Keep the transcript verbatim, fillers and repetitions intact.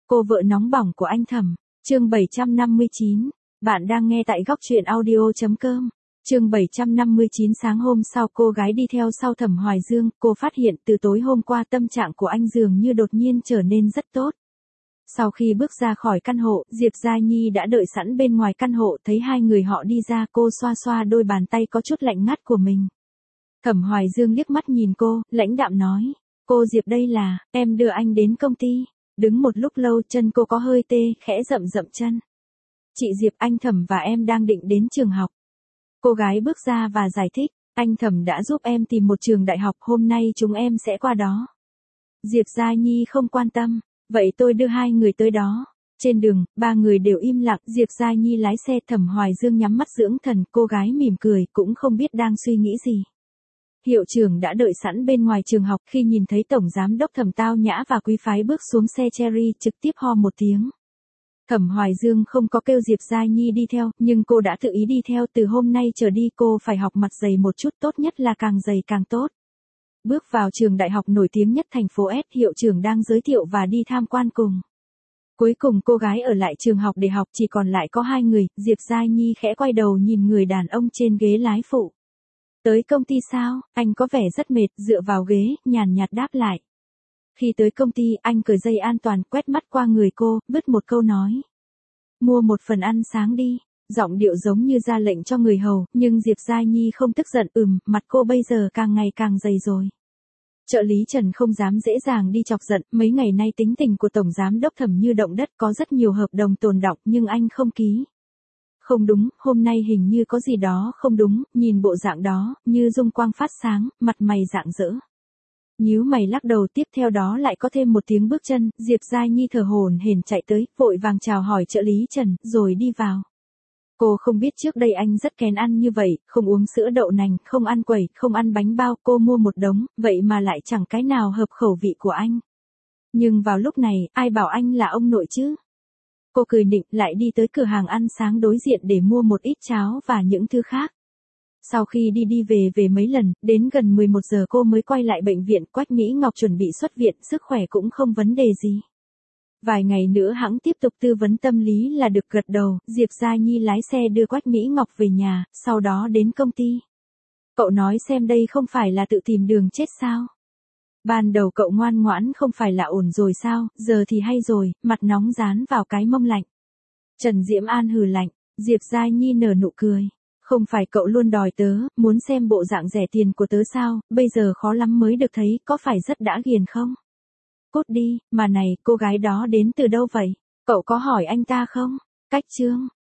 Cô vợ nóng bỏng của anh Thẩm, chương bảy trăm năm mươi chín. Bạn đang nghe tại góc truyện audio.com. Chương bảy trăm năm mươi chín. Sáng hôm sau cô gái đi theo sau Thẩm Hoài Dương, cô phát hiện từ tối hôm qua tâm trạng của anh dường như đột nhiên trở nên rất tốt. Sau khi bước ra khỏi căn hộ, Diệp Gia Nhi đã đợi sẵn bên ngoài căn hộ, thấy hai người họ đi ra, cô xoa xoa đôi bàn tay có chút lạnh ngắt của mình. Thẩm Hoài Dương liếc mắt nhìn cô, lãnh đạm nói, cô Diệp đây là, em đưa anh đến công ty. Đứng một lúc lâu chân cô có hơi tê, khẽ rậm rậm chân. Chị Diệp, anh Thẩm và em đang định đến trường học. Cô gái bước ra và giải thích, anh Thẩm đã giúp em tìm một trường đại học, hôm nay chúng em sẽ qua đó. Diệp Gia Nhi không quan tâm, vậy tôi đưa hai người tới đó. Trên đường, ba người đều im lặng, Diệp Gia Nhi lái xe, Thẩm Hoài Dương nhắm mắt dưỡng thần, cô gái mỉm cười, cũng không biết đang suy nghĩ gì. Hiệu trưởng đã đợi sẵn bên ngoài trường học, khi nhìn thấy Tổng Giám đốc Thẩm tao nhã và quý phái bước xuống xe Cherry, trực tiếp ho một tiếng. Thẩm Hoài Dương không có kêu Diệp Gia Nhi đi theo, nhưng cô đã tự ý đi theo, từ hôm nay trở đi cô phải học mặt dày một chút, tốt nhất là càng dày càng tốt. Bước vào trường đại học nổi tiếng nhất thành phố S, hiệu trưởng đang giới thiệu và đi tham quan cùng. Cuối cùng cô gái ở lại trường học để học, chỉ còn lại có hai người, Diệp Gia Nhi khẽ quay đầu nhìn người đàn ông trên ghế lái phụ. Tới công ty sao? Anh có vẻ rất mệt, dựa vào ghế, nhàn nhạt đáp lại. Khi tới công ty, anh cởi dây an toàn, quét mắt qua người cô, vứt một câu nói. Mua một phần ăn sáng đi. Giọng điệu giống như ra lệnh cho người hầu, nhưng Diệp Gia Nhi không tức giận, ừm, mặt cô bây giờ càng ngày càng dày rồi. Trợ lý Trần không dám dễ dàng đi chọc giận, mấy ngày nay tính tình của Tổng Giám đốc Thẩm như động đất, có rất nhiều hợp đồng tồn đọng nhưng anh không ký. Không đúng, hôm nay hình như có gì đó không đúng, nhìn bộ dạng đó, như dung quang phát sáng, mặt mày rạng rỡ. Nhíu mày lắc đầu, tiếp theo đó lại có thêm một tiếng bước chân, Diệp Gia Nhi thở hổn hển chạy tới, vội vàng chào hỏi trợ lý Trần, rồi đi vào. Cô không biết trước đây anh rất kén ăn như vậy, không uống sữa đậu nành, không ăn quẩy, không ăn bánh bao, cô mua một đống, vậy mà lại chẳng cái nào hợp khẩu vị của anh. Nhưng vào lúc này, ai bảo anh là ông nội chứ? Cô cười nịnh, lại đi tới cửa hàng ăn sáng đối diện để mua một ít cháo và những thứ khác. Sau khi đi đi về về mấy lần, đến gần mười một giờ cô mới quay lại bệnh viện, Quách Mỹ Ngọc chuẩn bị xuất viện, sức khỏe cũng không vấn đề gì. Vài ngày nữa hãng tiếp tục tư vấn tâm lý là được gật đầu, Diệp Gia Nhi lái xe đưa Quách Mỹ Ngọc về nhà, sau đó đến công ty. Cậu nói xem đây không phải là tự tìm đường chết sao? Ban đầu cậu ngoan ngoãn không phải là ổn rồi sao, giờ thì hay rồi, mặt nóng dán vào cái mông lạnh. Trần Diễm An hừ lạnh, Diệp Gia Nhi nở nụ cười. Không phải cậu luôn đòi tớ, muốn xem bộ dạng rẻ tiền của tớ sao, bây giờ khó lắm mới được thấy, có phải rất đã ghiền không? Cút đi, mà này, cô gái đó đến từ đâu vậy? Cậu có hỏi anh ta không? Cách Trương,